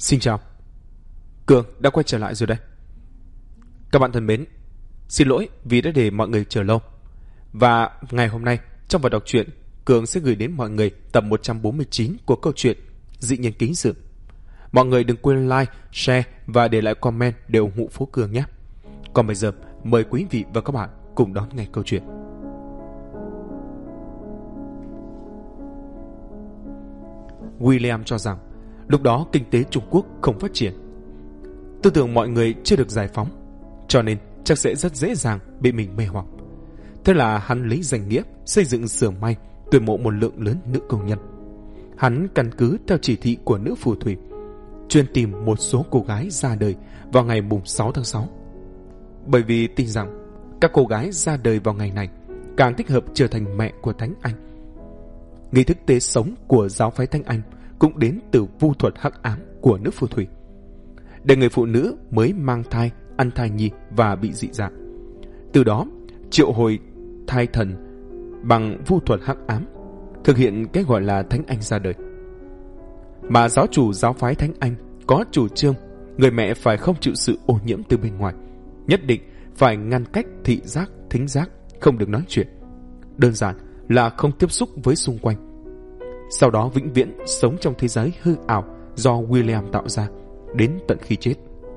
Xin chào. Cường đã quay trở lại rồi đây. Các bạn thân mến, xin lỗi vì đã để mọi người chờ lâu. Và ngày hôm nay, trong phần đọc truyện, Cường sẽ gửi đến mọi người tập 149 của câu chuyện Dị Nhân Ký Sự. Mọi người đừng quên like, share và để lại comment để ủng hộ Phú Cường nhé. Còn bây giờ, mời quý vị và các bạn cùng đón nghe câu chuyện. William cho rằng lúc đó kinh tế Trung Quốc không phát triển. Tư tưởng mọi người chưa được giải phóng, cho nên chắc sẽ rất dễ dàng bị mình mê hoặc. Thế là hắn lấy danh nghĩa xây dựng xưởng may, tuyển mộ một lượng lớn nữ công nhân. Hắn căn cứ theo chỉ thị của nữ phù thủy, chuyên tìm một số cô gái ra đời vào ngày mùng 6 tháng 6. Bởi vì tin rằng các cô gái ra đời vào ngày này càng thích hợp trở thành mẹ của Thánh Anh. Nghi thức tế sống của giáo phái Thánh Anh cũng đến từ vu thuật hắc ám của nữ phù thủy, để người phụ nữ mới mang thai ăn thai nhi và bị dị dạng. Từ đó triệu hồi thai thần bằng vu thuật hắc ám, thực hiện cái gọi là Thánh Anh ra đời. Mà giáo chủ giáo phái Thánh Anh có chủ trương người mẹ phải không chịu sự ô nhiễm từ bên ngoài, nhất định phải ngăn cách thị giác, thính giác, không được nói chuyện, đơn giản là không tiếp xúc với xung quanh. Sau đó vĩnh viễn sống trong thế giới hư ảo do William tạo ra đến tận khi chết.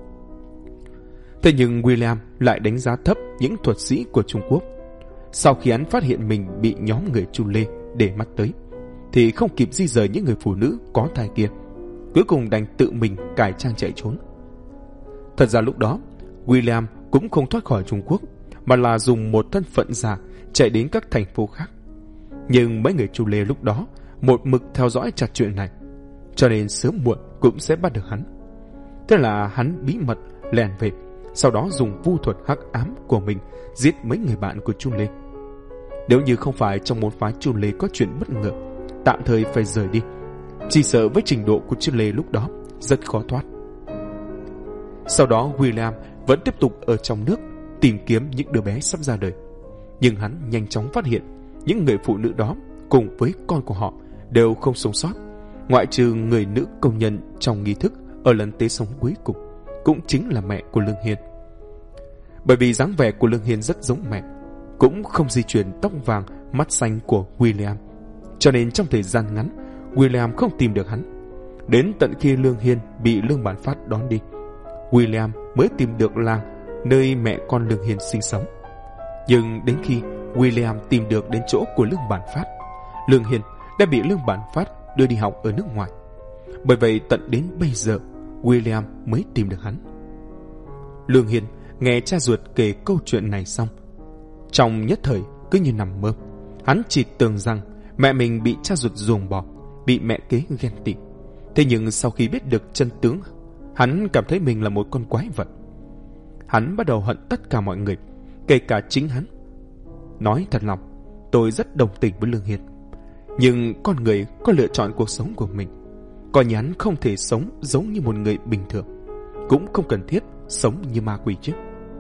Thế nhưng William lại đánh giá thấp những thuật sĩ của Trung Quốc. Sau khi hắn phát hiện mình bị nhóm người Chu Lê để mắt tới, thì không kịp di rời những người phụ nữ có thai kia, cuối cùng đành tự mình cải trang chạy trốn. Thật ra lúc đó William cũng không thoát khỏi Trung Quốc, mà là dùng một thân phận giả chạy đến các thành phố khác. Nhưng mấy người Chu Lê lúc đó một mực theo dõi chặt chuyện này, cho nên sớm muộn cũng sẽ bắt được hắn. Thế là hắn bí mật lẻn về, sau đó dùng vu thuật hắc ám của mình giết mấy người bạn của Chu Lê. Nếu như không phải trong môn phái Chu Lê có chuyện bất ngờ, tạm thời phải rời đi, chỉ sợ với trình độ của Chu Lê lúc đó rất khó thoát. Sau đó William vẫn tiếp tục ở trong nước tìm kiếm những đứa bé sắp ra đời. Nhưng hắn nhanh chóng phát hiện những người phụ nữ đó cùng với con của họ đều không sống sót, ngoại trừ người nữ công nhân trong nghi thức ở lần tế sống cuối cùng, cũng chính là mẹ của Lương Hiên. Bởi vì dáng vẻ của Lương Hiên rất giống mẹ, cũng không di chuyển tóc vàng mắt xanh của William, cho nên trong thời gian ngắn William không tìm được hắn. Đến tận khi Lương Hiên bị Lương Bản Phát đón đi, William mới tìm được làng nơi mẹ con Lương Hiên sinh sống. Nhưng đến khi William tìm được đến chỗ của Lương Bản Phát, Lương Hiên đã bị Lương Bản Phát đưa đi học ở nước ngoài. Bởi vậy tận đến bây giờ William mới tìm được hắn. Lương Hiên nghe cha ruột kể câu chuyện này xong, trong nhất thời cứ như nằm mơ. Hắn chỉ tưởng rằng mẹ mình bị cha ruột ruồng bỏ, bị mẹ kế ghen tị. Thế nhưng sau khi biết được chân tướng, hắn cảm thấy mình là một con quái vật. Hắn bắt đầu hận tất cả mọi người, kể cả chính hắn. Nói thật lòng, tôi rất đồng tình với Lương Hiên. Nhưng con người có lựa chọn cuộc sống của mình, coi như hắn không thể sống giống như một người bình thường, cũng không cần thiết sống như ma quỷ chứ.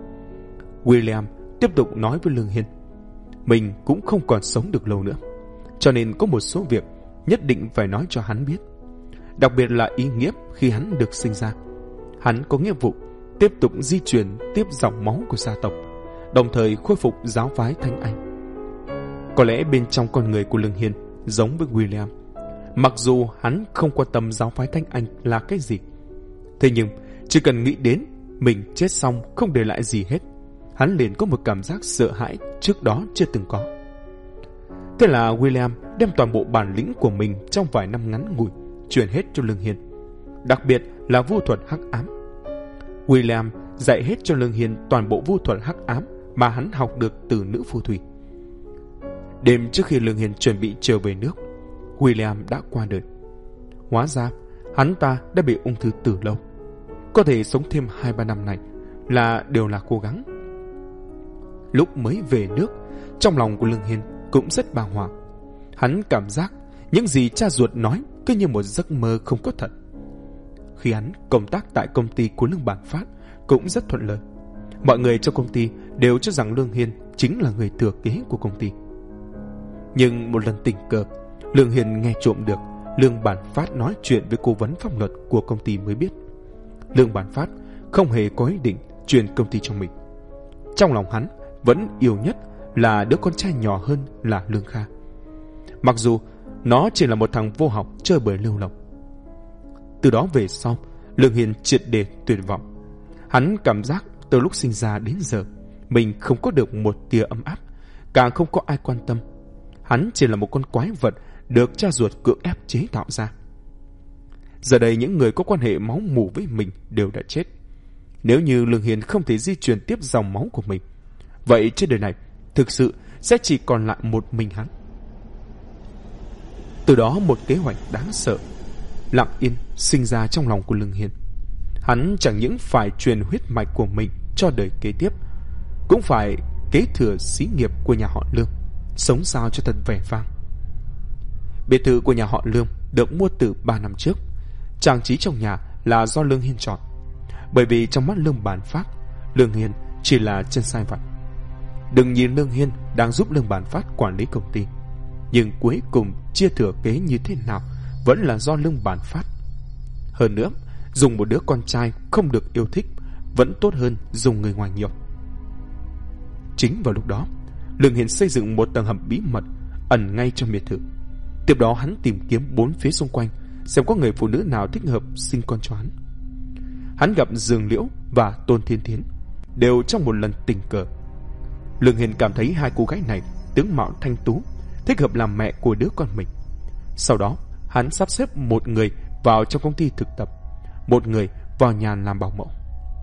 William tiếp tục nói với Lương Hiên, mình cũng không còn sống được lâu nữa, cho nên có một số việc nhất định phải nói cho hắn biết. Đặc biệt là ý nghĩa khi hắn được sinh ra, hắn có nghĩa vụ tiếp tục di truyền tiếp dòng máu của gia tộc, đồng thời khôi phục giáo phái Thánh Anh. Có lẽ bên trong con người của Lương Hiên giống với William, mặc dù hắn không quan tâm giáo phái Thánh Anh là cái gì, thế nhưng chỉ cần nghĩ đến mình chết xong không để lại gì hết, hắn liền có một cảm giác sợ hãi trước đó chưa từng có. Thế là William đem toàn bộ bản lĩnh của mình trong vài năm ngắn ngủi truyền hết cho Lương Hiên, đặc biệt là vu thuật hắc ám. William dạy hết cho Lương Hiên toàn bộ vu thuật hắc ám mà hắn học được từ nữ phù thủy. Đêm trước khi Lương Hiên chuẩn bị trở về nước, William đã qua đời. Hóa ra hắn ta đã bị ung thư từ lâu, có thể sống thêm 2-3 năm này đều là cố gắng. Lúc mới về nước, trong lòng của Lương Hiên cũng rất bàng hoàng. Hắn cảm giác những gì cha ruột nói cứ như một giấc mơ không có thật. Khi hắn công tác tại công ty của Lương Bản Phát cũng rất thuận lợi. Mọi người trong công ty đều cho rằng Lương Hiên chính là người thừa kế của công ty. Nhưng một lần tình cờ, Lương Hiên nghe trộm được Lương Bản Phát nói chuyện với cố vấn pháp luật của công ty mới biết, Lương Bản Phát không hề có ý định chuyển công ty cho mình. Trong lòng hắn vẫn yêu nhất là đứa con trai nhỏ hơn là Lương Kha, mặc dù nó chỉ là một thằng vô học chơi bời lêu lỏng. Từ đó về sau, Lương Hiền triệt để tuyệt vọng. Hắn cảm giác từ lúc sinh ra đến giờ mình không có được một tia ấm áp, càng không có ai quan tâm. Hắn chỉ là một con quái vật được cha ruột cưỡng ép chế tạo ra. Giờ đây những người có quan hệ máu mủ với mình đều đã chết. Nếu như Lương Hiền không thể di truyền tiếp dòng máu của mình, vậy trên đời này thực sự sẽ chỉ còn lại một mình hắn. Từ đó một kế hoạch đáng sợ lặng yên sinh ra trong lòng của Lương Hiền. Hắn chẳng những phải truyền huyết mạch của mình cho đời kế tiếp, cũng phải kế thừa xí nghiệp của nhà họ Lương, sống sao cho thật vẻ vang. Biệt thự của nhà họ Lương được mua từ 3 năm trước. Trang trí trong nhà là do Lương Hiền chọn, bởi vì trong mắt Lương Bản Phát, Lương Hiền chỉ là chân sai vặt. Đừng nhìn Lương Hiền đang giúp Lương Bản Phát quản lý công ty, nhưng cuối cùng chia thừa kế như thế nào vẫn là do Lương Bản Phát. Hơn nữa, dùng một đứa con trai không được yêu thích vẫn tốt hơn dùng người ngoài nhiều. Chính vào lúc đó, Lương Hiền xây dựng một tầng hầm bí mật ẩn ngay trong biệt thự. Tiếp đó hắn tìm kiếm bốn phía xung quanh xem có người phụ nữ nào thích hợp sinh con cho hắn. Hắn gặp Dương Liễu và Tôn Thiên Thiến, đều trong một lần tình cờ. Lương Hiền cảm thấy hai cô gái này tướng mạo thanh tú, thích hợp làm mẹ của đứa con mình. Sau đó hắn sắp xếp một người vào trong công ty thực tập, một người vào nhà làm bảo mẫu.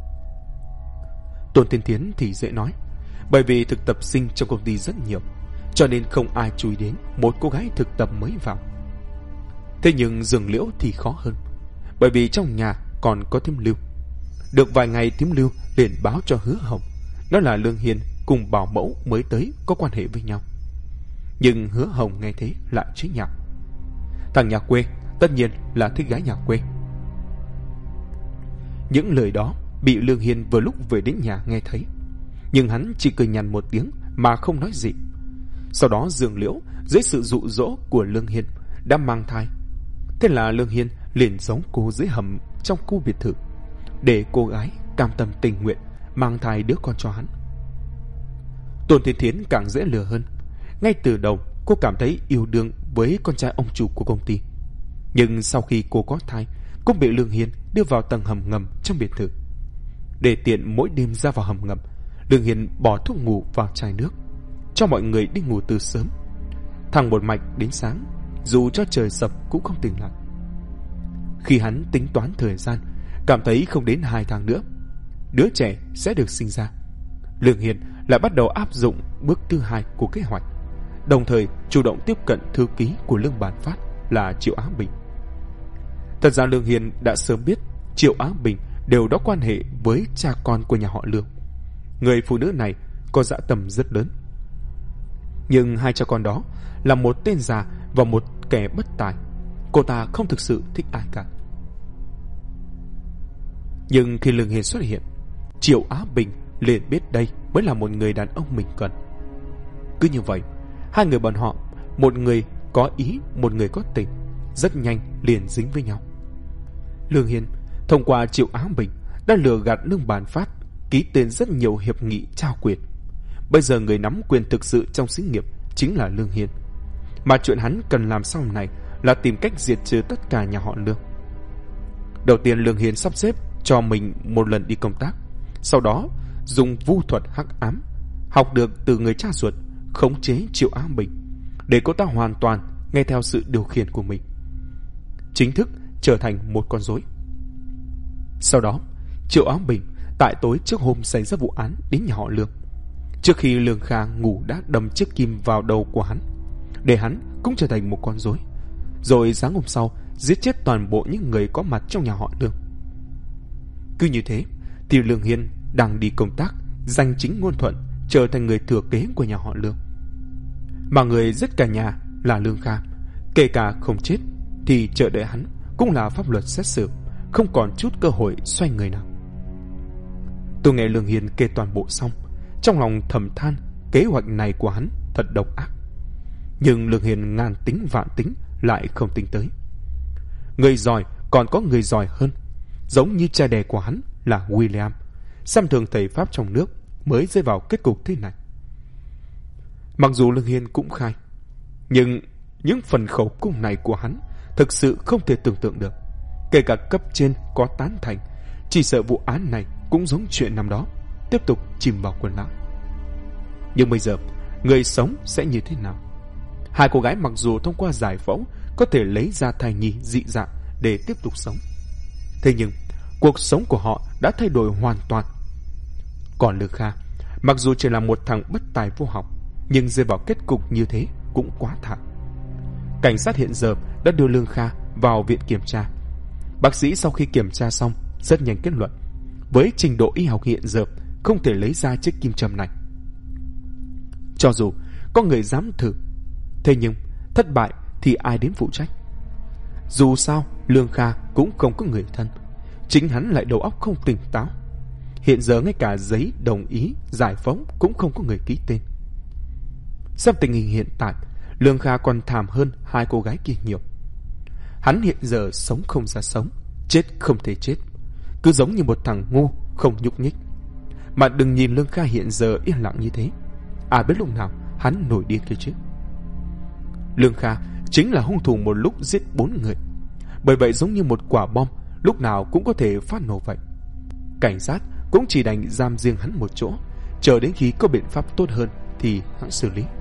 Tôn Thiên Thiến thì dễ nói, bởi vì thực tập sinh trong công ty rất nhiều, cho nên không ai chú ý đến một cô gái thực tập mới vào. Thế nhưng Dương Liễu thì khó hơn, bởi vì trong nhà còn có Thím Lưu. Được vài ngày, Thím Lưu liền báo cho Hứa Hồng đó là Lương Hiền cùng bảo mẫu mới tới có quan hệ với nhau. Nhưng Hứa Hồng nghe thế lại chế nhạo. Thằng nhà quê tất nhiên là thích gái nhà quê. Những lời đó bị Lương Hiền vừa lúc về đến nhà nghe thấy, nhưng hắn chỉ cười nhàn một tiếng mà không nói gì. Sau đó Dương Liễu dưới sự dụ dỗ của Lương Hiền đã mang thai. Thế là Lương Hiền liền giấu cô dưới hầm trong khu biệt thự, để cô gái cam tâm tình nguyện mang thai đứa con cho hắn. Tôn Thiên Thiến càng dễ lừa hơn. Ngay từ đầu cô cảm thấy yêu đương với con trai ông chủ của công ty, nhưng sau khi cô có thai cũng bị Lương Hiền đưa vào tầng hầm ngầm trong biệt thự. Để tiện mỗi đêm ra vào hầm ngầm, Lương Hiền bỏ thuốc ngủ vào chai nước, cho mọi người đi ngủ từ sớm, thẳng một mạch đến sáng, dù cho trời sập cũng không tỉnh lại. Khi hắn tính toán thời gian, cảm thấy không đến 2 tháng nữa đứa trẻ sẽ được sinh ra, Lương Hiền lại bắt đầu áp dụng bước thứ 2 của kế hoạch, đồng thời chủ động tiếp cận thư ký của Lương Bản Phát là Triệu Á Bình. Thật ra Lương Hiền đã sớm biết Triệu Á Bình đều có quan hệ với cha con của nhà họ Lương. Người phụ nữ này có dã tâm rất lớn, nhưng hai cha con đó là một tên già và một kẻ bất tài. Cô ta không thực sự thích ai cả. Nhưng khi Lương Hiền xuất hiện, Triệu Á Bình liền biết đây mới là một người đàn ông mình cần. Cứ như vậy, hai người bọn họ, một người có ý, một người có tình, rất nhanh liền dính với nhau. Lương Hiền thông qua Triệu Á Bình đã lừa gạt Lương Bản Phát ký tên rất nhiều hiệp nghị trao quyền. Bây giờ người nắm quyền thực sự trong xí nghiệp chính là Lương Hiền, mà chuyện hắn cần làm sau này là tìm cách diệt trừ tất cả nhà họ Lương. Đầu tiên Lương Hiền sắp xếp cho mình một lần đi công tác, sau đó dùng vu thuật hắc ám học được từ người cha ruột khống chế Triệu Á Bình, để cô ta hoàn toàn nghe theo sự điều khiển của mình, chính thức trở thành một con rối. Sau đó Triệu Á Bình tại tối trước hôm xảy ra vụ án đến nhà họ Lương. Trước khi Lương Kha ngủ đã đâm chiếc kim vào đầu của hắn, để hắn cũng trở thành một con rối, rồi sáng hôm sau giết chết toàn bộ những người có mặt trong nhà họ Lương. Cứ như thế thì Lương Hiền đang đi công tác, giành chính ngôn thuận, trở thành người thừa kế của nhà họ Lương. Mà người giết cả nhà là Lương Kha, kể cả không chết thì chờ đợi hắn cũng là pháp luật xét xử, không còn chút cơ hội xoay người nào. Tôi nghe Lương Hiền kể toàn bộ xong, trong lòng thầm than kế hoạch này của hắn thật độc ác. Nhưng Lương Hiền ngàn tính vạn tính lại không tính tới, người giỏi còn có người giỏi hơn. Giống như cha đẻ của hắn là William, xem thường thầy Pháp trong nước, mới rơi vào kết cục thế này. Mặc dù Lương Hiên cũng khai, nhưng những phần khẩu cung này của hắn thực sự không thể tưởng tượng được. Kể cả cấp trên có tán thành, chỉ sợ vụ án này cũng giống chuyện năm đó, tiếp tục chìm vào quên lãng. Nhưng bây giờ, người sống sẽ như thế nào? Hai cô gái mặc dù thông qua giải phẫu có thể lấy ra thai nhi dị dạng để tiếp tục sống, thế nhưng cuộc sống của họ đã thay đổi hoàn toàn. Còn Lương Kha, mặc dù chỉ là một thằng bất tài vô học, nhưng rơi vào kết cục như thế cũng quá thảm. Cảnh sát hiện giờ đã đưa Lương Kha vào viện kiểm tra. Bác sĩ sau khi kiểm tra xong rất nhanh kết luận, với trình độ y học hiện giờ không thể lấy ra chiếc kim châm này. Cho dù có người dám thử, thế nhưng thất bại thì ai đến phụ trách? Dù sao Lương Kha cũng không có người thân, chính hắn lại đầu óc không tỉnh táo. Hiện giờ ngay cả giấy đồng ý giải phẫu cũng không có người ký tên. Xem tình hình hiện tại, Lương Kha còn thảm hơn hai cô gái kia nhiều. Hắn hiện giờ sống không ra sống, chết không thể chết, cứ giống như một thằng ngu không nhúc nhích. Mà đừng nhìn Lương Kha hiện giờ yên lặng như thế, ai biết lúc nào hắn nổi điên kia chứ. Lương Kha chính là hung thủ một lúc giết 4 người, bởi vậy giống như một quả bom lúc nào cũng có thể phát nổ vậy. Cảnh sát cũng chỉ đành giam riêng hắn một chỗ, chờ đến khi có biện pháp tốt hơn thì hắn xử lý.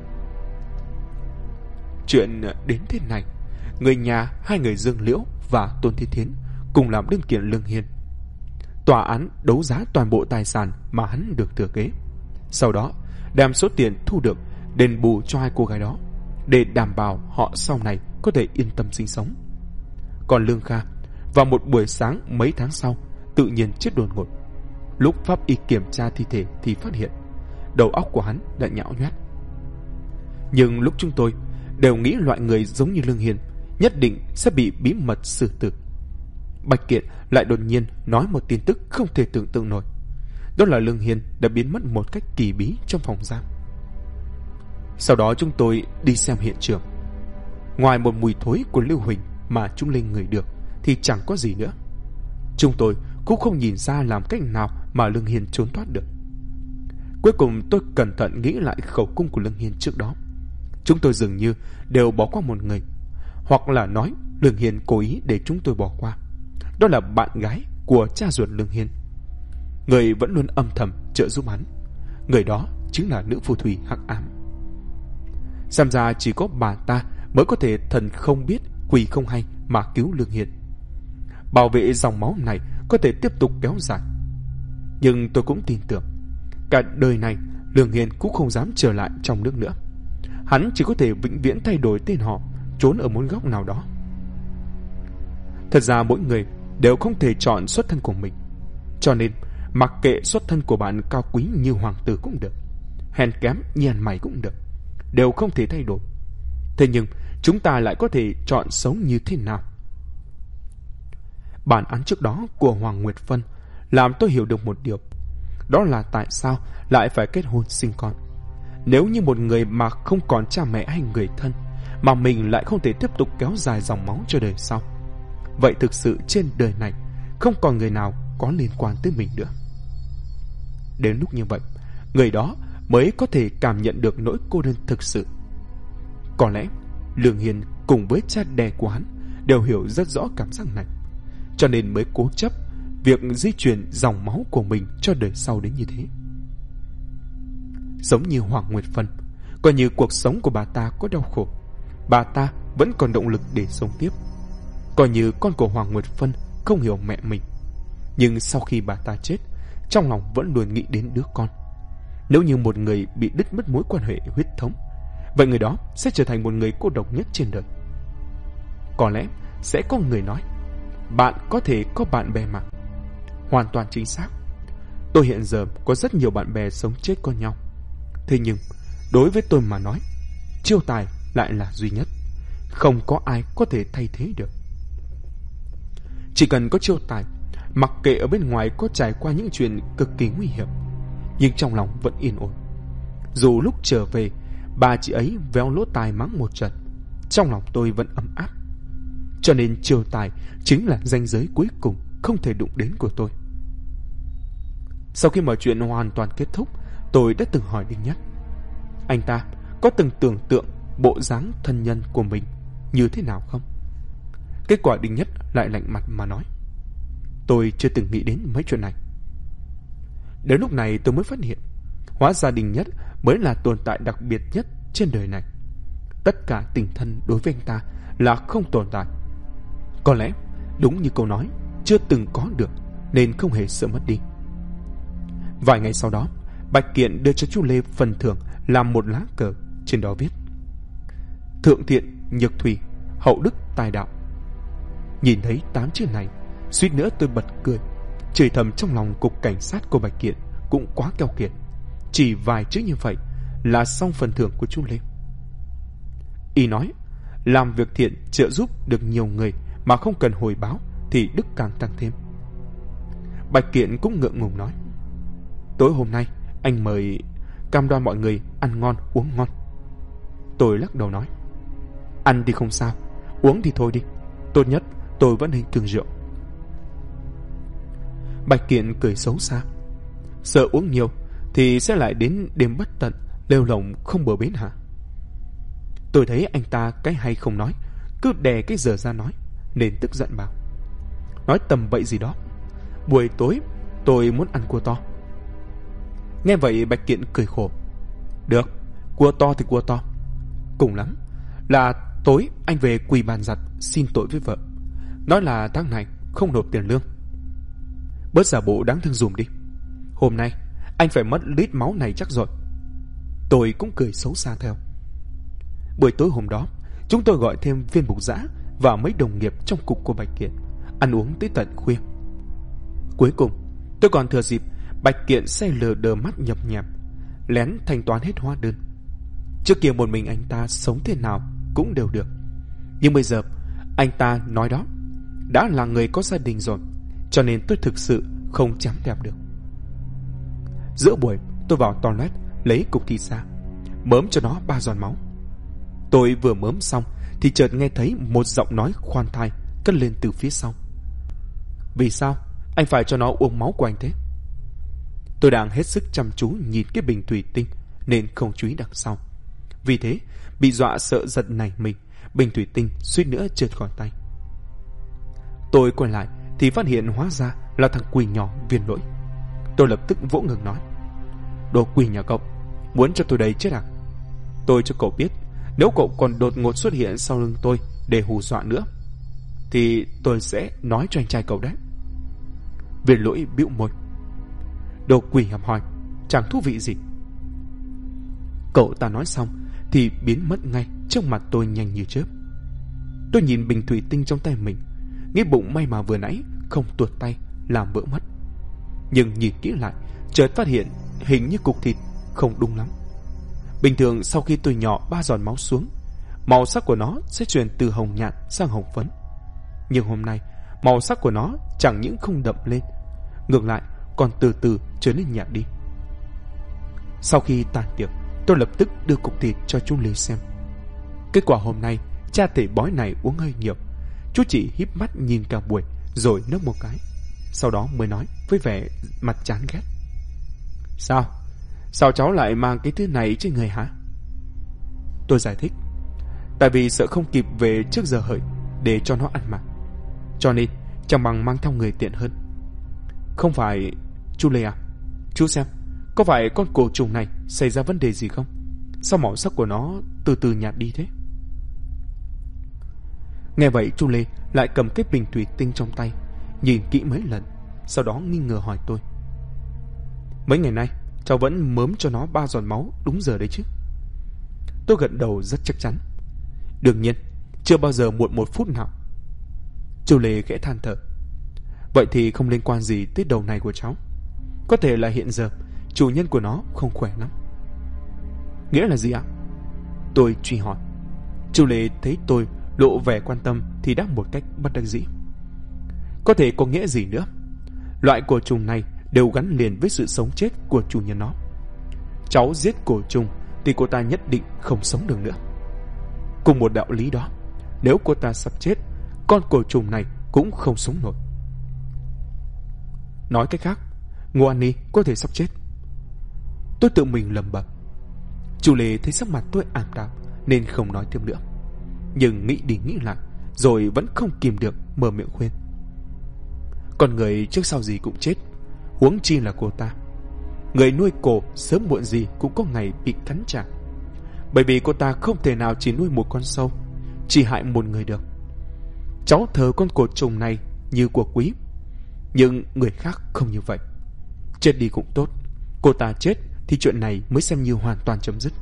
Chuyện đến thế này, người nhà hai người Dương Liễu và Tôn Thiên Thiến cùng làm đơn kiện Lương Hiên. Tòa án đấu giá toàn bộ tài sản mà hắn được thừa kế, sau đó đem số tiền thu được đền bù cho hai cô gái đó, để đảm bảo họ sau này có thể yên tâm sinh sống. Còn Lương Kha, vào một buổi sáng mấy tháng sau, tự nhiên chết đột ngột. Lúc pháp y kiểm tra thi thể thì phát hiện đầu óc của hắn đã nhão nhoét. Nhưng lúc chúng tôi đều nghĩ loại người giống như Lương Hiên nhất định sẽ bị bí mật xử tử, Bạch Kiện lại đột nhiên nói một tin tức không thể tưởng tượng nổi. Đó là Lương Hiên đã biến mất một cách kỳ bí trong phòng giam. Sau đó chúng tôi đi xem hiện trường. Ngoài một mùi thối của Lưu Huỳnh mà chúng lên ngửi được thì chẳng có gì nữa. Chúng tôi cũng không nhìn ra làm cách nào mà Lương Hiên trốn thoát được. Cuối cùng tôi cẩn thận nghĩ lại khẩu cung của Lương Hiên trước đó. Chúng tôi dường như đều bỏ qua một người, hoặc là nói Lương Hiên cố ý để chúng tôi bỏ qua. Đó là bạn gái của cha ruột Lương Hiên, người vẫn luôn âm thầm trợ giúp hắn. Người đó chính là nữ phù thủy Hắc Ám. Xem ra chỉ có bà ta mới có thể thần không biết quỷ không hay mà cứu Lương Hiên, bảo vệ dòng máu này có thể tiếp tục kéo dài. Nhưng tôi cũng tin tưởng cả đời này Lương Hiên cũng không dám trở lại trong nước nữa. Hắn chỉ có thể vĩnh viễn thay đổi tên họ, trốn ở một góc nào đó. Thật ra mỗi người đều không thể chọn xuất thân của mình, cho nên mặc kệ xuất thân của bạn cao quý như hoàng tử cũng được, hèn kém như ăn mày cũng được, đều không thể thay đổi. Thế nhưng chúng ta lại có thể chọn sống như thế nào? Bản án trước đó của Hoàng Nguyệt Phân làm tôi hiểu được một điều, đó là tại sao lại phải kết hôn sinh con. Nếu như một người mà không còn cha mẹ hay người thân, mà mình lại không thể tiếp tục kéo dài dòng máu cho đời sau, vậy thực sự trên đời này không còn người nào có liên quan tới mình nữa. Đến lúc như vậy, người đó mới có thể cảm nhận được nỗi cô đơn thực sự. Có lẽ Lương Hiên cùng với cha đẻ của hắn đều hiểu rất rõ cảm giác này, cho nên mới cố chấp việc di chuyển dòng máu của mình cho đời sau đến như thế. Giống như Hoàng Nguyệt Phân, coi như cuộc sống của bà ta có đau khổ, bà ta vẫn còn động lực để sống tiếp. Coi như con của Hoàng Nguyệt Phân không hiểu mẹ mình, nhưng sau khi bà ta chết, trong lòng vẫn luôn nghĩ đến đứa con. Nếu như một người bị đứt mất mối quan hệ huyết thống, vậy người đó sẽ trở thành một người cô độc nhất trên đời. Có lẽ sẽ có người nói, bạn có thể có bạn bè mà. Hoàn toàn chính xác. Tôi hiện giờ có rất nhiều bạn bè sống chết có nhau. Thế nhưng đối với tôi mà nói, Chiêu Tài lại là duy nhất, không có ai có thể thay thế được. Chỉ cần có Chiêu Tài, mặc kệ ở bên ngoài có trải qua những chuyện cực kỳ nguy hiểm, nhưng trong lòng vẫn yên ổn. Dù lúc trở về, bà chị ấy véo lỗ tai mắng một trận, trong lòng tôi vẫn ấm áp. cho nên chiêu tài chính là ranh giới cuối cùng không thể đụng đến của tôi. Sau khi mọi chuyện hoàn toàn kết thúc, tôi đã từng hỏi Đinh Nhất, anh ta có từng tưởng tượng bộ dáng thân nhân của mình như thế nào không? Kết quả Đinh Nhất lại lạnh mặt mà nói, tôi chưa từng nghĩ đến mấy chuyện này. Đến lúc này tôi mới phát hiện, hóa ra Đinh Nhất mới là tồn tại đặc biệt nhất trên đời này. Tất cả tình thân đối với anh ta là không tồn tại. Có lẽ đúng như câu nói, chưa từng có được nên không hề sợ mất đi. Vài ngày sau đó, Bạch Kiện đưa cho chú Lê phần thưởng là một lá cờ, trên đó viết: Thượng thiện, nhược thủy, hậu đức, tài đạo. Nhìn thấy 8 chữ này, suýt nữa tôi bật cười, chửi thầm trong lòng cục cảnh sát của Bạch Kiện cũng quá keo kiệt. Chỉ vài chữ như vậy là xong phần thưởng của chú Lê. Y nói, làm việc thiện trợ giúp được nhiều người mà không cần hồi báo thì đức càng tăng thêm. Bạch Kiện cũng ngượng ngùng nói, tối hôm nay anh mời cam đoan mọi người ăn ngon uống ngon. Tôi lắc đầu nói, ăn thì không sao, uống thì thôi đi, tốt nhất tôi vẫn hay thường rượu. Bạch Kiện cười xấu xa, sợ uống nhiều thì sẽ lại đến đêm bất tận, lêu lổng không bờ bến hả? Tôi thấy anh ta cái hay không nói, cứ đè cái giờ ra nói, nên tức giận bảo, nói tầm bậy gì đó, buổi tối tôi muốn ăn cua to. Nghe vậy Bạch Kiện cười khổ, được, cua to thì cua to, cùng lắm là tối anh về quỳ bàn giặt xin tội với vợ, nói là tháng này không nộp tiền lương. Bớt giả bộ đáng thương dùm đi, hôm nay anh phải mất lít máu này chắc rồi. Tôi cũng cười xấu xa theo. Buổi tối hôm đó, chúng tôi gọi thêm viên mục giã và mấy đồng nghiệp trong cục của Bạch Kiện, ăn uống tới tận khuya. Cuối cùng, tôi còn thừa dịp Bạch Kiện say lờ đờ mắt nhập nhèm, lén thanh toán hết hóa đơn. Trước kia một mình anh ta sống thế nào cũng đều được, nhưng bây giờ anh ta nói đó, đã là người có gia đình rồi, cho nên tôi thực sự không chám đẹp được. Giữa buổi, tôi vào toilet lấy cục thịt ra, mớm cho nó 3 giọt máu. Tôi vừa mớm xong thì chợt nghe thấy một giọng nói khoan thai cất lên từ phía sau. Vì sao anh phải cho nó uống máu của anh thế? Tôi đang hết sức chăm chú nhìn cái bình thủy tinh nên không chú ý đằng sau. Vì thế, bị dọa sợ giật nảy mình, bình thủy tinh suýt nữa trượt khỏi tay. Tôi quay lại thì phát hiện hóa ra là thằng quỷ nhỏ Viên Lỗi. Tôi lập tức vỗ ngực nói, đồ quỷ nhà cậu, muốn cho tôi đầy chết à? Tôi cho cậu biết, nếu cậu còn đột ngột xuất hiện sau lưng tôi để hù dọa nữa thì tôi sẽ nói cho anh trai cậu đấy. Viên Lỗi bĩu môi, đồ quỷ hầm hòi, chẳng thú vị gì. Cậu ta nói xong thì biến mất ngay trước mặt tôi nhanh như chớp. Tôi nhìn bình thủy tinh trong tay mình, nghĩ bụng may mà vừa nãy không tuột tay làm vỡ mất. Nhưng nhìn kỹ lại, chợt phát hiện hình như cục thịt không đúng lắm. Bình thường sau khi tôi nhỏ 3 giọt máu xuống, màu sắc của nó sẽ chuyển từ hồng nhạt sang hồng phấn. Nhưng hôm nay, màu sắc của nó chẳng những không đậm lên, ngược lại còn từ từ trở nên nhạt đi. Sau khi tàn tiệc, tôi lập tức đưa cục thịt cho chú Lê xem. Kết quả hôm nay, cha tể bói này uống hơi nhiều. Chú chỉ híp mắt nhìn cả buổi rồi nấc một cái, sau đó mới nói với vẻ mặt chán ghét, Sao cháu lại mang cái thứ này trên người hả? Tôi giải thích, tại vì sợ không kịp về trước giờ hợi để cho nó ăn mà, cho nên chẳng bằng mang theo người tiện hơn. Không phải chú Lê à, chú xem, có phải con cổ trùng này xảy ra vấn đề gì không? Sao màu sắc của nó từ từ nhạt đi thế? Nghe vậy chú Lê lại cầm cái bình thủy tinh trong tay, nhìn kỹ mấy lần, sau đó nghi ngờ hỏi tôi, mấy ngày nay cháu vẫn mớm cho nó 3 giọt máu đúng giờ đấy chứ? Tôi gật đầu rất chắc chắn, đương nhiên, chưa bao giờ muộn 1 phút nào. Chú Lê khẽ than thở, vậy thì không liên quan gì tới đầu này của cháu, có thể là hiện giờ chủ nhân của nó không khỏe lắm. Nghĩa là gì ạ? Tôi truy hỏi. Chú Lê thấy tôi lộ vẻ quan tâm thì đáp một cách bất đắc dĩ, có thể có nghĩa gì nữa, loại cổ trùng này đều gắn liền với sự sống chết của chủ nhân nó. Cháu giết cổ trùng thì cô ta nhất định không sống được nữa. Cùng một đạo lý đó, nếu cô ta sắp chết, con cổ trùng này cũng không sống nổi. Nói cách khác, Ngô An Ni có thể sắp chết. Tôi tự mình lẩm bẩm. Chu Lê thấy sắc mặt tôi ảm đạm nên không nói thêm nữa, nhưng nghĩ đi nghĩ lại rồi vẫn không kìm được mở miệng khuyên. Con người trước sau gì cũng chết, huống chi là cô ta. Người nuôi cổ sớm muộn gì cũng có ngày bị cắn trả, bởi vì cô ta không thể nào chỉ nuôi một con sâu, chỉ hại một người được. Cháu thờ con cổ trùng này như của quý, nhưng người khác không như vậy. Chết đi cũng tốt, cô ta chết thì chuyện này mới xem như hoàn toàn chấm dứt.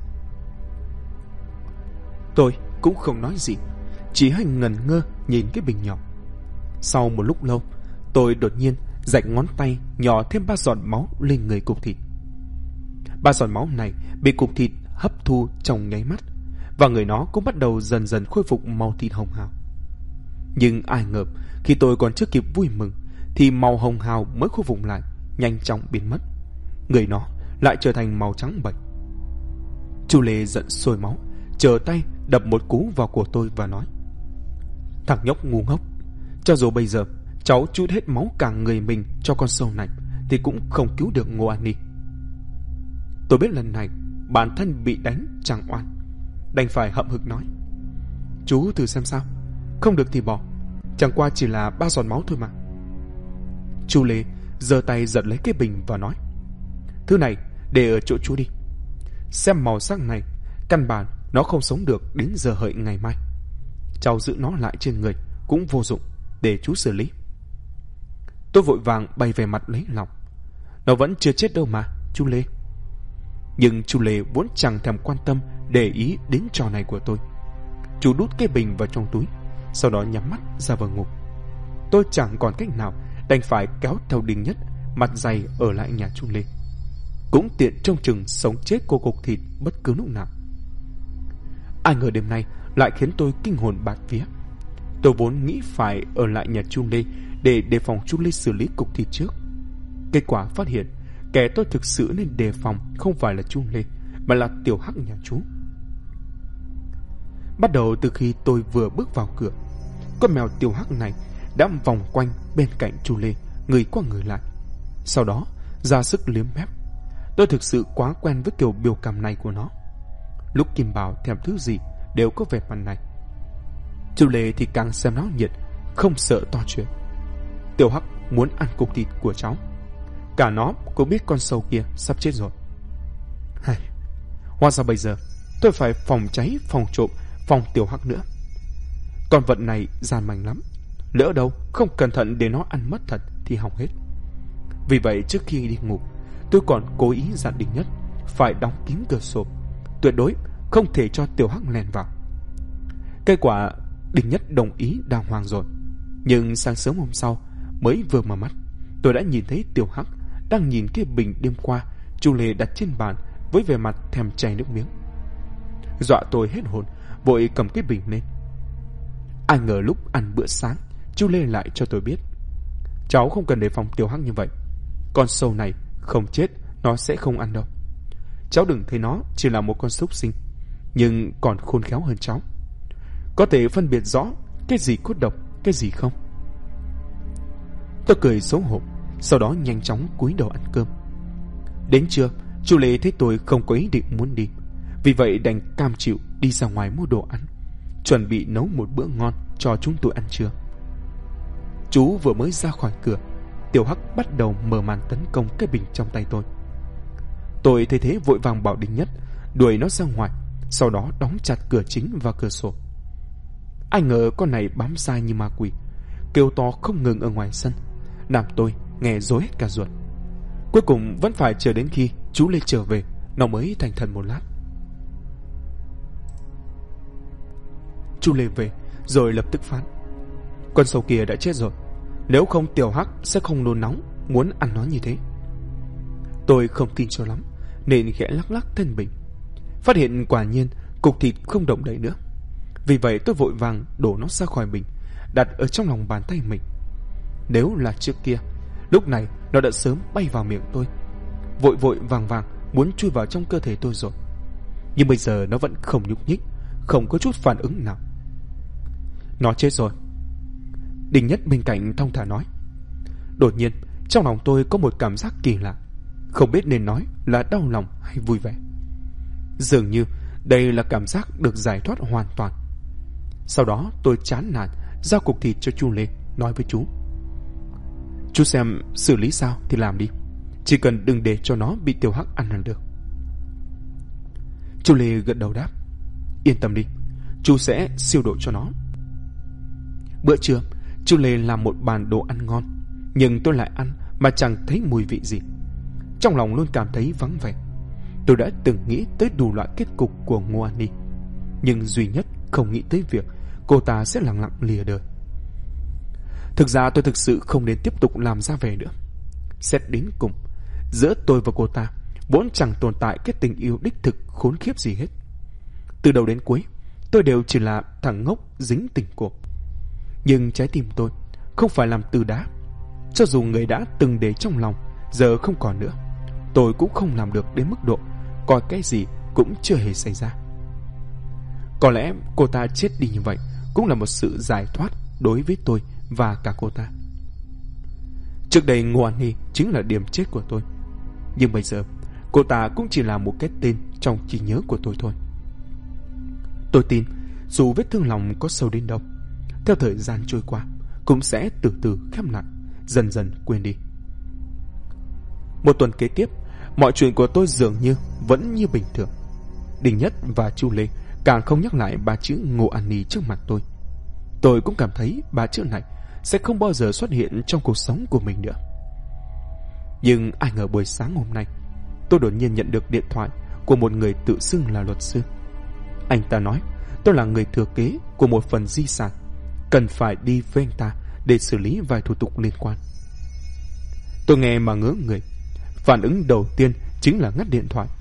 Tôi cũng không nói gì, chỉ hơi ngần ngơ nhìn cái bình nhỏ. Sau một lúc lâu, tôi đột nhiên rạch ngón tay nhỏ thêm 3 giọt máu lên người cục thịt. 3 giọt máu này bị cục thịt hấp thu trong nháy mắt, và người nó cũng bắt đầu dần dần khôi phục màu thịt hồng hào. Nhưng ai ngờ khi tôi còn chưa kịp vui mừng thì màu hồng hào mới khôi phục lại, nhanh chóng biến mất. Người nó lại trở thành màu trắng bệch. Chu Lê giận sôi máu, trở tay đập một cú vào cổ tôi và nói: Thằng nhóc ngu ngốc, cho dù bây giờ cháu trút hết máu cả người mình cho con sâu này thì cũng không cứu được Ngô An Ni. Tôi biết lần này bản thân bị đánh chẳng oan, đành phải hậm hực nói: Chú thử xem sao, không được thì bỏ, chẳng qua chỉ là 3 giọt máu thôi mà. Chu Lê giơ tay giật lấy cái bình và nói: Thứ này để ở chỗ chú đi. Xem màu sắc này, căn bản nó không sống được đến giờ hợi ngày mai. Cháu giữ nó lại trên người cũng vô dụng, để chú xử lý. Tôi vội vàng bay về mặt lấy lòng: Nó vẫn chưa chết đâu mà, chú Lê. Nhưng chú Lê vốn chẳng thèm quan tâm để ý đến trò này của tôi. Chú đút cái bình vào trong túi, sau đó nhắm mắt ra vào ngủ. Tôi chẳng còn cách nào, đành phải kéo theo Đinh Nhất mặt dày ở lại nhà chú Lê, cũng tiện trông chừng sống chết cô cục thịt bất cứ lúc nào. Ai ngờ đêm nay lại khiến tôi kinh hồn bạt vía. Tôi vốn nghĩ phải ở lại nhà chú Lê để đề phòng chú Lê xử lý cục thịt trước. Kết quả phát hiện kẻ tôi thực sự nên đề phòng không phải là chú Lê, mà là Tiểu Hắc nhà chú. Bắt đầu từ khi tôi vừa bước vào cửa, con mèo Tiểu Hắc này đã vòng quanh bên cạnh chú Lê, người qua người lại, sau đó ra sức liếm mép. Tôi thực sự quá quen với kiểu biểu cảm này của nó. Lúc Kim Bảo thèm thứ gì đều có vẻ mặt này. Chú Lê thì càng xem náo nhiệt, không sợ to chuyện. Tiểu Hắc muốn ăn cục thịt của cháu. Cả nó cũng biết con sâu kia sắp chết rồi. Hay, hóa ra bây giờ tôi phải phòng cháy, phòng trộm, phòng Tiểu Hắc nữa. Con vật này gian manh lắm, lỡ đâu không cẩn thận để nó ăn mất thật thì hỏng hết. Vì vậy trước khi đi ngủ, tôi còn cố ý dặn Đinh Nhất phải đóng kín cửa sổ, tuyệt đối không thể cho Tiểu Hắc lèn vào. Kết quả Đinh Nhất đồng ý đàng hoàng rồi. Nhưng sáng sớm hôm sau, mới vừa mở mắt, tôi đã nhìn thấy Tiểu Hắc đang nhìn cái bình đêm qua chú Lê đặt trên bàn với vẻ mặt thèm chảy nước miếng. Dọa tôi hết hồn, vội cầm cái bình lên. Ai ngờ lúc ăn bữa sáng, chú Lê lại cho tôi biết: Cháu không cần đề phòng Tiểu Hắc như vậy. Con sâu này không chết, nó sẽ không ăn đâu. Cháu đừng thấy nó chỉ là một con súc sinh, nhưng còn khôn khéo hơn cháu, có thể phân biệt rõ cái gì cốt độc, cái gì không. Tôi cười xấu hổ, sau đó nhanh chóng cúi đầu ăn cơm. Đến trưa, chú Lê thấy tôi không có ý định muốn đi, vì vậy đành cam chịu đi ra ngoài mua đồ ăn, chuẩn bị nấu một bữa ngon cho chúng tôi ăn trưa. Chú vừa mới ra khỏi cửa, Tiểu Hắc bắt đầu mở màn tấn công cái bình trong tay tôi. Tôi thấy thế vội vàng bảo Đinh Nhất đuổi nó ra ngoài, sau đó đóng chặt cửa chính và cửa sổ. Ai ngờ con này bám dai như ma quỷ, kêu to không ngừng ở ngoài sân, làm tôi nghe rối hết cả ruột. Cuối cùng vẫn phải chờ đến khi chú Lê trở về, nó mới thành thần một lát. Chú Lê về rồi lập tức phán: Con sâu kia đã chết rồi, nếu không Tiểu Hắc sẽ không nôn nóng muốn ăn nó như thế. Tôi không tin cho lắm nên khẽ lắc lắc thân bình, phát hiện quả nhiên cục thịt không động đậy nữa. Vì vậy tôi vội vàng đổ nó ra khỏi bình, đặt ở trong lòng bàn tay mình. Nếu là trước kia, lúc này nó đã sớm bay vào miệng tôi, vội vội vàng vàng muốn chui vào trong cơ thể tôi rồi. Nhưng bây giờ nó vẫn không nhúc nhích, không có chút phản ứng nào. Nó chết rồi. Đinh Nhất bên cạnh thong thả nói. Đột nhiên trong lòng tôi có một cảm giác kỳ lạ, không biết nên nói là đau lòng hay vui vẻ. Dường như đây là cảm giác được giải thoát hoàn toàn. Sau đó tôi chán nản giao cục thịt cho chú Lê, nói với chú: Chú xem xử lý sao thì làm đi, chỉ cần đừng để cho nó bị Tiểu Hắc ăn là được. Chú Lê gật đầu đáp: Yên tâm đi, chú sẽ siêu độ cho nó. Bữa trưa chú Lê làm một bàn đồ ăn ngon, nhưng tôi lại ăn mà chẳng thấy mùi vị gì. Trong lòng luôn cảm thấy vắng vẻ. Tôi đã từng nghĩ tới đủ loại kết cục của Ngô An Ni, nhưng duy nhất không nghĩ tới việc cô ta sẽ lặng lặng lìa đời. Thực ra tôi thực sự không nên tiếp tục làm ra vẻ nữa. Xét đến cùng, giữa tôi và cô ta vốn chẳng tồn tại cái tình yêu đích thực khốn khiếp gì hết. Từ đầu đến cuối, tôi đều chỉ là thằng ngốc dính tình cô. Nhưng trái tim tôi không phải làm từ đá. Cho dù người đã từng để trong lòng giờ không còn nữa, tôi cũng không làm được đến mức độ coi cái gì cũng chưa hề xảy ra. Có lẽ cô ta chết đi như vậy cũng là một sự giải thoát đối với tôi và cả cô ta. Trước đây Ngô An Ni chính là điểm chết của tôi, nhưng bây giờ cô ta cũng chỉ là một cái tên trong trí nhớ của tôi thôi. Tôi tin dù vết thương lòng có sâu đến đâu, theo thời gian trôi qua cũng sẽ từ từ khép lại, dần dần quên đi. Một tuần kế tiếp, mọi chuyện của tôi dường như vẫn như bình thường. Đinh Nhất và Chu Lê càng không nhắc lại ba chữ Ngô An Ni trước mặt tôi. Tôi cũng cảm thấy ba chữ này sẽ không bao giờ xuất hiện trong cuộc sống của mình nữa. Nhưng ai ngờ buổi sáng hôm nay, tôi đột nhiên nhận được điện thoại của một người tự xưng là luật sư. Anh ta nói tôi là người thừa kế của một phần di sản, cần phải đi với anh ta để xử lý vài thủ tục liên quan. Tôi nghe mà ngớ người. Phản ứng đầu tiên chính là ngắt điện thoại.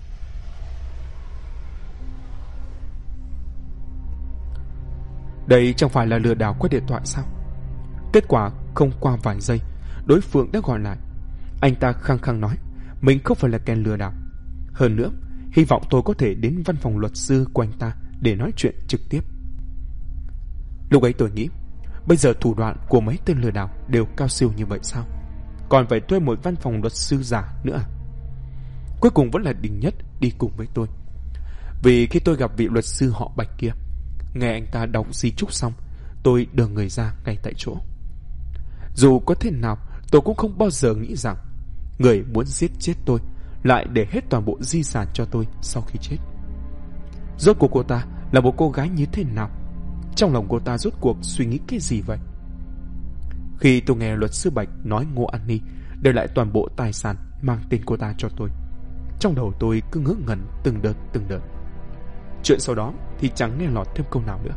Đây chẳng phải là lừa đảo qua điện thoại sao? Kết quả không qua vài giây, đối phương đã gọi lại. Anh ta khăng khăng nói mình không phải là kẻ lừa đảo. Hơn nữa, hy vọng tôi có thể đến văn phòng luật sư của anh ta để nói chuyện trực tiếp. Lúc ấy tôi nghĩ, bây giờ thủ đoạn của mấy tên lừa đảo đều cao siêu như vậy sao? Còn phải thuê một văn phòng luật sư giả nữa à? Cuối cùng vẫn là Đinh Nhất đi cùng với tôi. Vì khi tôi gặp vị luật sư họ Bạch kia, nghe anh ta đọc di chúc xong, tôi đưa người ra ngay tại chỗ. Dù có thế nào, tôi cũng không bao giờ nghĩ rằng người muốn giết chết tôi lại để hết toàn bộ di sản cho tôi sau khi chết. Rốt cuộc cô ta là một cô gái như thế nào? Trong lòng cô ta rốt cuộc suy nghĩ cái gì vậy? Khi tôi nghe luật sư Bạch nói Ngô An Ni để lại toàn bộ tài sản mang tên cô ta cho tôi, trong đầu tôi cứ ngớ ngẩn từng đợt. Chuyện sau đó thì chẳng nghe lọt thêm câu nào nữa.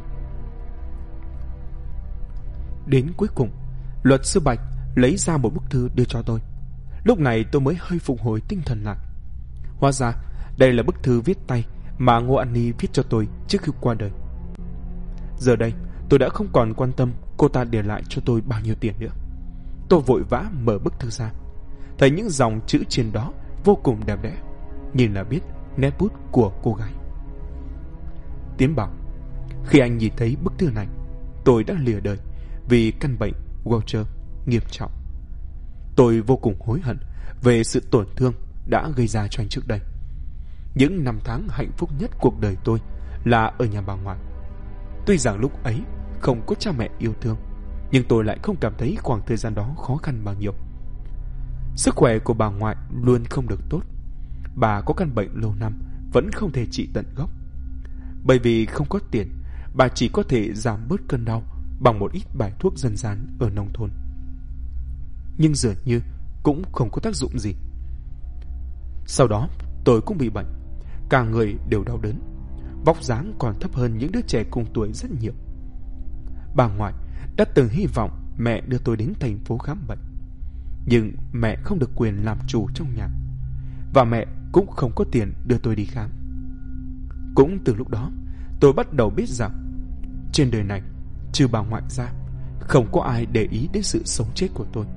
Đến cuối cùng, luật sư Bạch lấy ra một bức thư đưa cho tôi. Lúc này tôi mới hơi phục hồi tinh thần lại. Hóa ra đây là bức thư viết tay mà Ngô An Ni viết cho tôi trước khi qua đời. Giờ đây tôi đã không còn quan tâm cô ta để lại cho tôi bao nhiêu tiền nữa. Tôi vội vã mở bức thư ra, thấy những dòng chữ trên đó vô cùng đẹp đẽ, nhìn là biết nét bút của cô gái. Tiến bảo, khi anh nhìn thấy bức thư này, tôi đã lìa đời vì căn bệnh Walter nghiêm trọng. Tôi vô cùng hối hận về sự tổn thương đã gây ra cho anh trước đây. Những năm tháng hạnh phúc nhất cuộc đời tôi là ở nhà bà ngoại. Tuy rằng lúc ấy không có cha mẹ yêu thương, nhưng tôi lại không cảm thấy khoảng thời gian đó khó khăn bao nhiêu. Sức khỏe của bà ngoại luôn không được tốt. Bà có căn bệnh lâu năm vẫn không thể trị tận gốc. Bởi vì không có tiền, bà chỉ có thể giảm bớt cơn đau bằng một ít bài thuốc dân gian ở nông thôn. Nhưng dường như cũng không có tác dụng gì. Sau đó tôi cũng bị bệnh, cả người đều đau đớn, vóc dáng còn thấp hơn những đứa trẻ cùng tuổi rất nhiều. Bà ngoại đã từng hy vọng mẹ đưa tôi đến thành phố khám bệnh, nhưng mẹ không được quyền làm chủ trong nhà, và mẹ cũng không có tiền đưa tôi đi khám. Cũng từ lúc đó, tôi bắt đầu biết rằng trên đời này, trừ bà ngoại ra, không có ai để ý đến sự sống chết của tôi.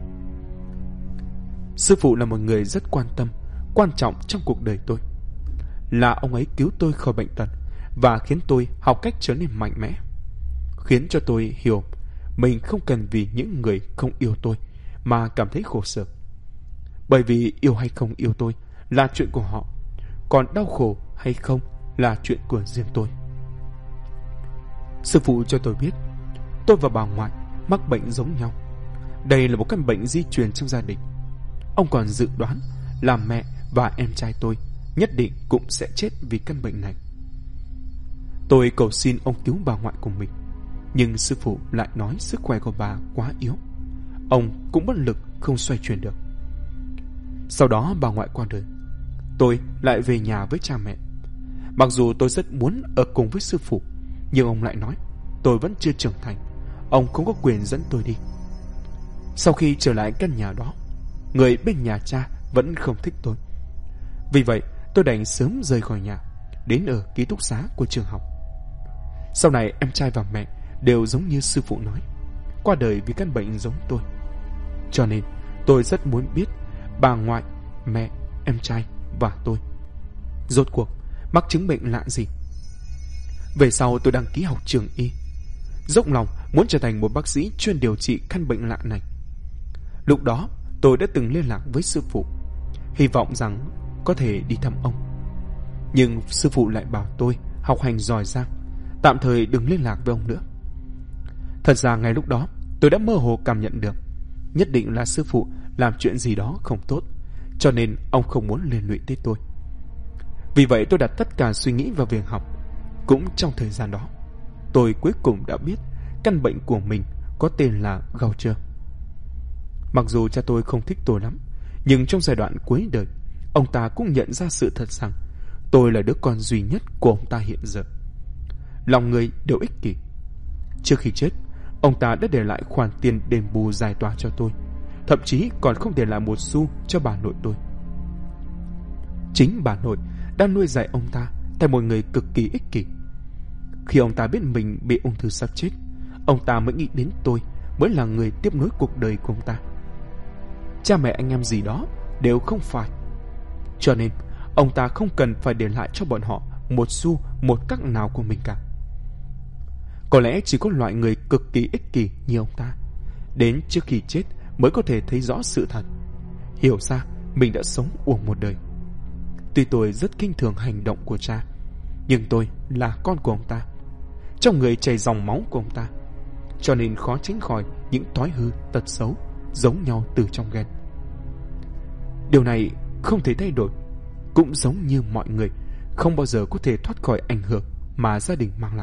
Sư phụ là một người rất quan tâm, quan trọng trong cuộc đời tôi. Là ông ấy cứu tôi khỏi bệnh tật và khiến tôi học cách trở nên mạnh mẽ, khiến cho tôi hiểu mình không cần vì những người không yêu tôi mà cảm thấy khổ sở. Bởi vì yêu hay không yêu tôi là chuyện của họ, còn đau khổ hay không là chuyện của riêng tôi. Sư phụ cho tôi biết tôi và bà ngoại mắc bệnh giống nhau. Đây là một căn bệnh di truyền trong gia đình. Ông còn dự đoán là mẹ và em trai tôi nhất định cũng sẽ chết vì căn bệnh này. Tôi cầu xin ông cứu bà ngoại của mình, nhưng sư phụ lại nói sức khỏe của bà quá yếu, ông cũng bất lực không xoay chuyển được. Sau đó bà ngoại qua đời, tôi lại về nhà với cha mẹ. Mặc dù tôi rất muốn ở cùng với sư phụ, nhưng ông lại nói tôi vẫn chưa trưởng thành, ông không có quyền dẫn tôi đi. Sau khi trở lại căn nhà đó, người bên nhà cha vẫn không thích tôi. Vì vậy tôi đành sớm rời khỏi nhà, đến ở ký túc xá của trường học. Sau này em trai và mẹ đều giống như sư phụ nói, qua đời vì căn bệnh giống tôi. Cho nên tôi rất muốn biết bà ngoại, mẹ, em trai và tôi rốt cuộc mắc chứng bệnh lạ gì. Về sau tôi đăng ký học trường y, dốc lòng muốn trở thành một bác sĩ chuyên điều trị căn bệnh lạ này. Lúc đó tôi đã từng liên lạc với sư phụ, hy vọng rằng có thể đi thăm ông. Nhưng sư phụ lại bảo tôi học hành giỏi giang, tạm thời đừng liên lạc với ông nữa. Thật ra ngay lúc đó tôi đã mơ hồ cảm nhận được nhất định là sư phụ làm chuyện gì đó không tốt, cho nên ông không muốn liên lụy tới tôi. Vì vậy tôi đặt tất cả suy nghĩ vào việc học. Cũng trong thời gian đó, tôi cuối cùng đã biết căn bệnh của mình có tên là Gaucher. Mặc dù cha tôi không thích tôi lắm, nhưng trong giai đoạn cuối đời, ông ta cũng nhận ra sự thật rằng tôi là đứa con duy nhất của ông ta hiện giờ. Lòng người đều ích kỷ. Trước khi chết, ông ta đã để lại khoản tiền đền bù giải tỏa cho tôi, thậm chí còn không để lại một xu cho bà nội tôi. Chính bà nội đang nuôi dạy ông ta thành một người cực kỳ ích kỷ. Khi ông ta biết mình bị ung thư sắp chết, ông ta mới nghĩ đến tôi mới là người tiếp nối cuộc đời của ông ta. Cha mẹ anh em gì đó đều không phải. Cho nên ông ta không cần phải để lại cho bọn họ một xu một cắc nào của mình cả. Có lẽ chỉ có loại người cực kỳ ích kỷ như ông ta, đến trước khi chết mới có thể thấy rõ sự thật, hiểu ra mình đã sống uổng một đời. Tuy tôi rất khinh thường hành động của cha, nhưng tôi là con của ông ta, trong người chảy dòng máu của ông ta, cho nên khó tránh khỏi những thói hư tật xấu giống nhau từ trong gen. Điều này không thể thay đổi, cũng giống như mọi người không bao giờ có thể thoát khỏi ảnh hưởng mà gia đình mang lại.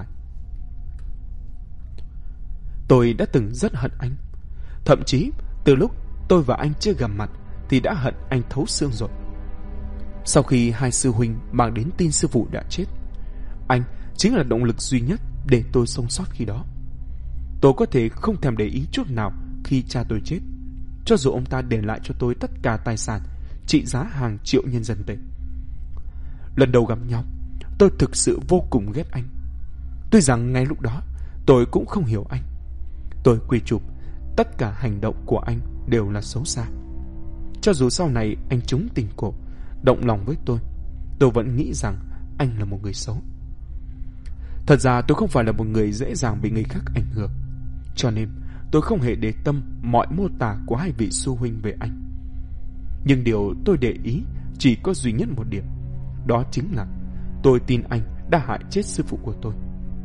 Tôi đã từng rất hận anh, thậm chí từ lúc tôi và anh chưa gặp mặt thì đã hận anh thấu xương rồi. Sau khi hai sư huynh mang đến tin sư phụ đã chết, anh chính là động lực duy nhất để tôi sống sót khi đó. Tôi có thể không thèm để ý chút nào khi cha tôi chết, cho dù ông ta để lại cho tôi tất cả tài sản trị giá hàng triệu nhân dân tệ. Lần đầu gặp nhau, tôi thực sự vô cùng ghét anh. Tuy rằng ngay lúc đó tôi cũng không hiểu anh. Tôi quy chụp tất cả hành động của anh đều là xấu xa. Cho dù sau này anh trúng tình cổ, động lòng với tôi vẫn nghĩ rằng anh là một người xấu. Thật ra tôi không phải là một người dễ dàng bị người khác ảnh hưởng, cho nên tôi không hề để tâm mọi mô tả của hai vị sư huynh về anh. Nhưng điều tôi để ý chỉ có duy nhất một điểm, đó chính là tôi tin anh đã hại chết sư phụ của tôi.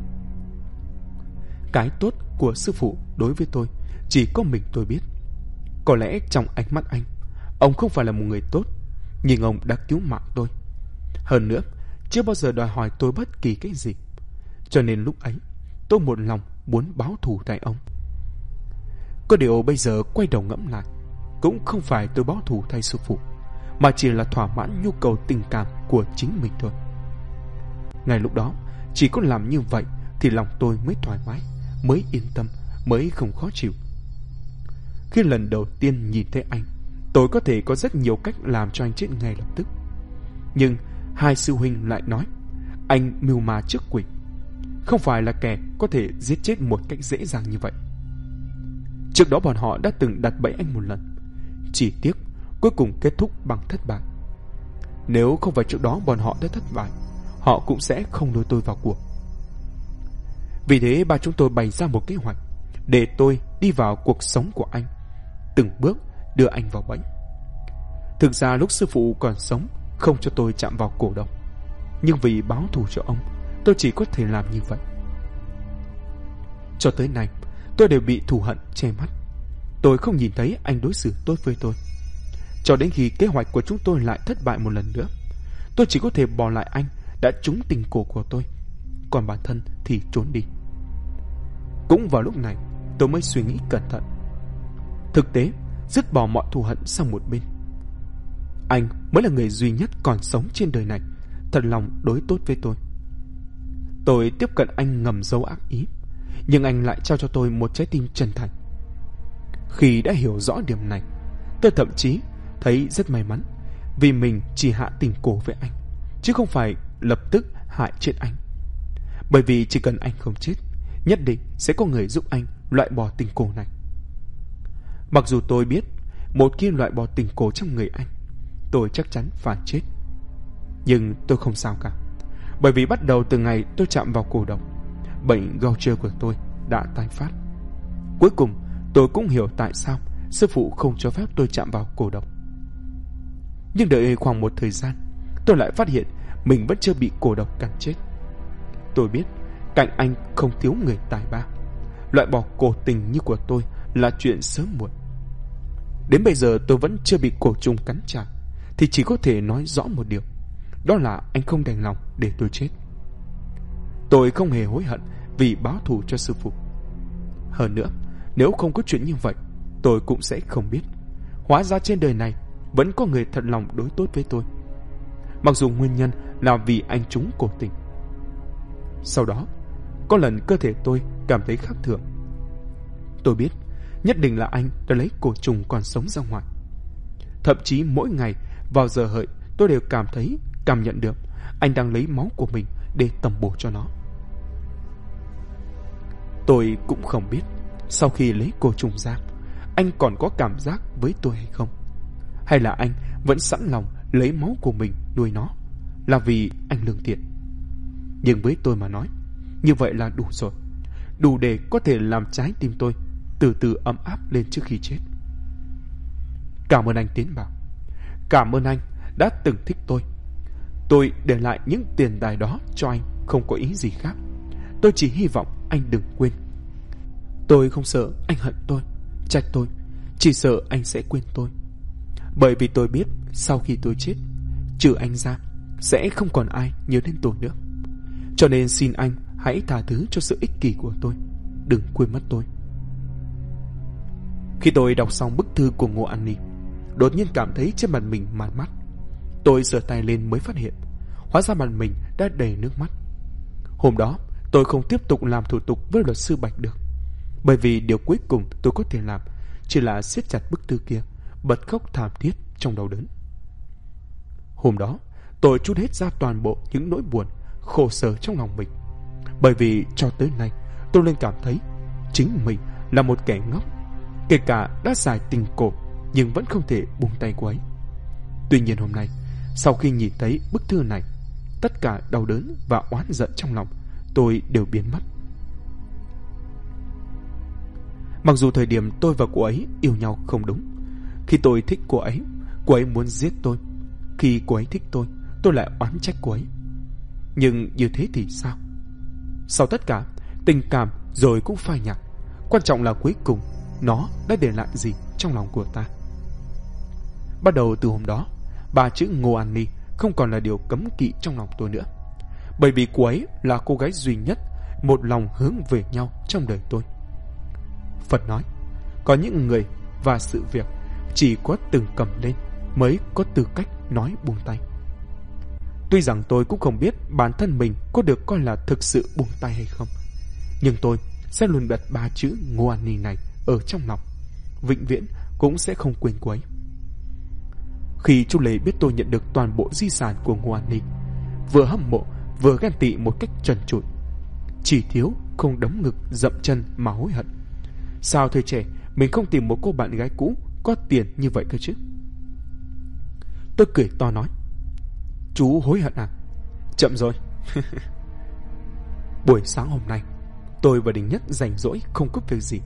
Cái tốt của sư phụ đối với tôi chỉ có mình tôi biết. Có lẽ trong ánh mắt anh, ông không phải là một người tốt, nhưng ông đã cứu mạng tôi. Hơn nữa, chưa bao giờ đòi hỏi tôi bất kỳ cái gì. Cho nên lúc ấy, tôi một lòng muốn báo thù tại ông. Có điều bây giờ quay đầu ngẫm lại, cũng không phải tôi báo thù thay sư phụ, mà chỉ là thỏa mãn nhu cầu tình cảm của chính mình thôi. Ngay lúc đó, chỉ có làm như vậy thì lòng tôi mới thoải mái, mới yên tâm, mới không khó chịu. Khi lần đầu tiên nhìn thấy anh, tôi có thể có rất nhiều cách làm cho anh chết ngay lập tức. Nhưng hai sư huynh lại nói anh mưu ma trước quỷ, không phải là kẻ có thể giết chết một cách dễ dàng như vậy. Trước đó bọn họ đã từng đặt bẫy anh một lần, chỉ tiếc cuối cùng kết thúc bằng thất bại. Nếu không phải trước đó bọn họ đã thất bại, họ cũng sẽ không lôi tôi vào cuộc. Vì thế ba chúng tôi bày ra một kế hoạch, để tôi đi vào cuộc sống của anh, từng bước đưa anh vào bẫy. Thực ra lúc sư phụ còn sống không cho tôi chạm vào cổ độc, nhưng vì báo thù cho ông, tôi chỉ có thể làm như vậy. Cho tới nay, tôi đều bị thù hận che mắt. Tôi không nhìn thấy anh đối xử tốt với tôi. Cho đến khi kế hoạch của chúng tôi lại thất bại một lần nữa, tôi chỉ có thể bỏ lại anh đã trúng tình cổ của tôi, còn bản thân thì trốn đi. Cũng vào lúc này, tôi mới suy nghĩ cẩn thận. Thực tế, dứt bỏ mọi thù hận sang một bên. Anh mới là người duy nhất còn sống trên đời này, thật lòng đối tốt với tôi. Tôi tiếp cận anh ngầm giấu ác ý, nhưng anh lại trao cho tôi một trái tim chân thành. Khi đã hiểu rõ điểm này, tôi thậm chí thấy rất may mắn vì mình chỉ hạ tình cổ với anh, chứ không phải lập tức hại chết anh. Bởi vì chỉ cần anh không chết, nhất định sẽ có người giúp anh loại bỏ tình cổ này. Mặc dù tôi biết một khi loại bỏ tình cổ trong người anh, tôi chắc chắn phải chết, nhưng tôi không sao cả. Bởi vì bắt đầu từ ngày tôi chạm vào cổ độc, bệnh Gaucher của tôi đã tái phát. Cuối cùng tôi cũng hiểu tại sao sư phụ không cho phép tôi chạm vào cổ độc. Nhưng đợi khoảng một thời gian, tôi lại phát hiện mình vẫn chưa bị cổ độc cắn chết. Tôi biết cạnh anh không thiếu người tài ba. Loại bỏ cổ tình như của tôi là chuyện sớm muộn. Đến bây giờ tôi vẫn chưa bị cổ trùng cắn trả, thì chỉ có thể nói rõ một điều, đó là anh không đành lòng để tôi chết. Tôi không hề hối hận vì báo thù cho sư phụ. Hơn nữa, nếu không có chuyện như vậy, tôi cũng sẽ không biết hóa ra trên đời này vẫn có người thật lòng đối tốt với tôi, mặc dù nguyên nhân là vì anh trúng cổ tình. Sau đó, có lần cơ thể tôi cảm thấy khác thường. Tôi biết nhất định là anh đã lấy cổ trùng còn sống ra ngoài. Thậm chí mỗi ngày vào giờ hợi, tôi đều cảm nhận được anh đang lấy máu của mình để tẩm bổ cho nó. Tôi cũng không biết sau khi lấy cổ trùng ra, anh còn có cảm giác với tôi hay không, hay là anh vẫn sẵn lòng lấy máu của mình nuôi nó, là vì anh lương thiện. Nhưng với tôi mà nói, như vậy là đủ rồi, đủ để có thể làm trái tim tôi từ từ ấm áp lên trước khi chết. Cảm ơn anh Tiến Bảo. Cảm ơn anh đã từng thích tôi. Tôi để lại những tiền tài đó cho anh không có ý gì khác. Tôi chỉ hy vọng anh đừng quên. Tôi không sợ anh hận tôi, trách tôi, chỉ sợ anh sẽ quên tôi. Bởi vì tôi biết sau khi tôi chết, trừ anh ra, sẽ không còn ai nhớ đến tôi nữa. Cho nên xin anh hãy tha thứ cho sự ích kỷ của tôi, đừng quên mất tôi. Khi tôi đọc xong bức thư của Ngô An Ni, đột nhiên cảm thấy trên mặt mình mát mắt. Tôi giơ tay lên mới phát hiện, hóa ra mặt mình đã đầy nước mắt. Hôm đó, tôi không tiếp tục làm thủ tục với luật sư Bạch được, bởi vì điều cuối cùng tôi có thể làm chỉ là siết chặt bức thư kia, bật khóc thảm thiết trong đau đớn. Hôm đó, tôi trút hết ra toàn bộ những nỗi buồn, khổ sở trong lòng mình, bởi vì cho tới nay tôi luôn cảm thấy chính mình là một kẻ ngốc, kể cả đã giải tình cổ nhưng vẫn không thể buông tay cô ấy. Tuy nhiên hôm nay, sau khi nhìn thấy bức thư này, tất cả đau đớn và oán giận trong lòng tôi đều biến mất. Mặc dù thời điểm tôi và cô ấy yêu nhau không đúng. Khi tôi thích cô ấy muốn giết tôi. Khi cô ấy thích tôi lại oán trách cô ấy. Nhưng như thế thì sao? Sau tất cả, tình cảm rồi cũng phai nhạt. Quan trọng là cuối cùng nó đã để lại gì trong lòng của ta. Bắt đầu từ hôm đó, ba chữ Ngô An Ni không còn là điều cấm kỵ trong lòng tôi nữa. Bởi vì cô ấy là cô gái duy nhất một lòng hướng về nhau trong đời tôi. Phật nói, có những người và sự việc chỉ có từng cầm lên mới có tư cách nói buông tay. Tuy rằng tôi cũng không biết bản thân mình có được coi là thực sự buông tay hay không, nhưng tôi sẽ luôn đặt ba chữ Ngô An Ni này ở trong lòng, vĩnh viễn cũng sẽ không quên cô ấy. Khi chú Lê biết tôi nhận được toàn bộ di sản của Ngô An Ni, vừa hâm mộ vừa ghen tị một cách trần trụi, chỉ thiếu không đấm ngực dậm chân mà hối hận. Sao thời trẻ mình không tìm một cô bạn gái cũ có tiền như vậy cơ chứ? Tôi cười to nói, chú hối hận à? Chậm rồi. Buổi sáng hôm nay, tôi và Đình Nhất rảnh rỗi không có việc gì,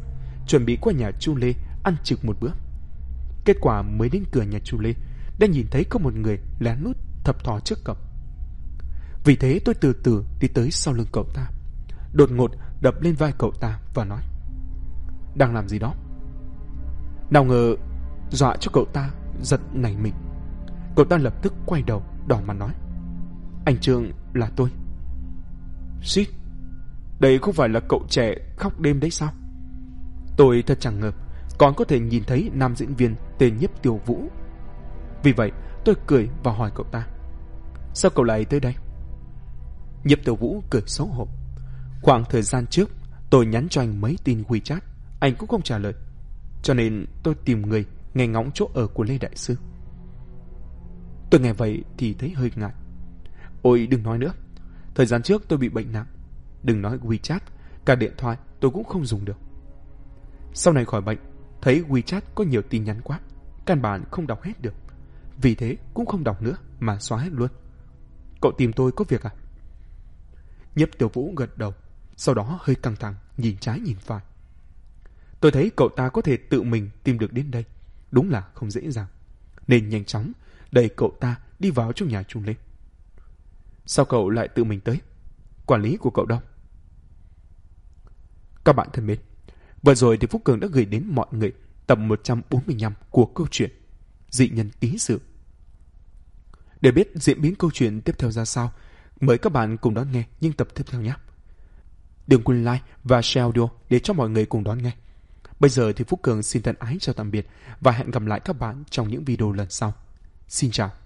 chuẩn bị qua nhà Chu Lê ăn trực một bữa. Kết quả mới đến cửa nhà Chu Lê đã nhìn thấy có một người lén lút thập thò trước cổng. Vì thế tôi từ từ đi tới sau lưng cậu ta, đột ngột đập lên vai cậu ta và nói: đang làm gì đó? Nào ngờ dọa cho cậu ta giật nảy mình. Cậu ta lập tức quay đầu đỏ mặt nói: anh Trương, là tôi. Xít, đây không phải là cậu trẻ khóc đêm đấy sao? Tôi thật chẳng ngờ còn có thể nhìn thấy nam diễn viên tên Nhiếp Tiểu Vũ. Vì vậy tôi cười và hỏi cậu ta: sao cậu lại tới đây? Nhiếp Tiểu Vũ cười xấu hổ. Khoảng thời gian trước tôi nhắn cho anh mấy tin WeChat, anh cũng không trả lời, cho nên tôi tìm người nghe ngóng chỗ ở của Lê Đại Sư. Tôi nghe vậy thì thấy hơi ngại. Ôi đừng nói nữa, thời gian trước tôi bị bệnh nặng, đừng nói WeChat, cả điện thoại tôi cũng không dùng được. Sau này khỏi bệnh, thấy WeChat có nhiều tin nhắn quá, căn bản không đọc hết được, vì thế cũng không đọc nữa mà xóa hết luôn. Cậu tìm tôi có việc à? Nhiếp Tiểu Vũ gật đầu, sau đó hơi căng thẳng nhìn trái nhìn phải. Tôi thấy cậu ta có thể tự mình tìm được đến đây, đúng là không dễ dàng, nên nhanh chóng đẩy cậu ta đi vào trong nhà Chu Lê. Sao cậu lại tự mình tới? Quản lý của cậu đâu? Các bạn thân mến, vừa rồi thì Phúc Cường đã gửi đến mọi người tập 145 của câu chuyện Dị Nhân Tí Sự. Để biết diễn biến câu chuyện tiếp theo ra sao, mời các bạn cùng đón nghe những tập tiếp theo nhé. Đừng quên like và share audio để cho mọi người cùng đón nghe. Bây giờ thì Phúc Cường xin thân ái chào tạm biệt và hẹn gặp lại các bạn trong những video lần sau. Xin chào.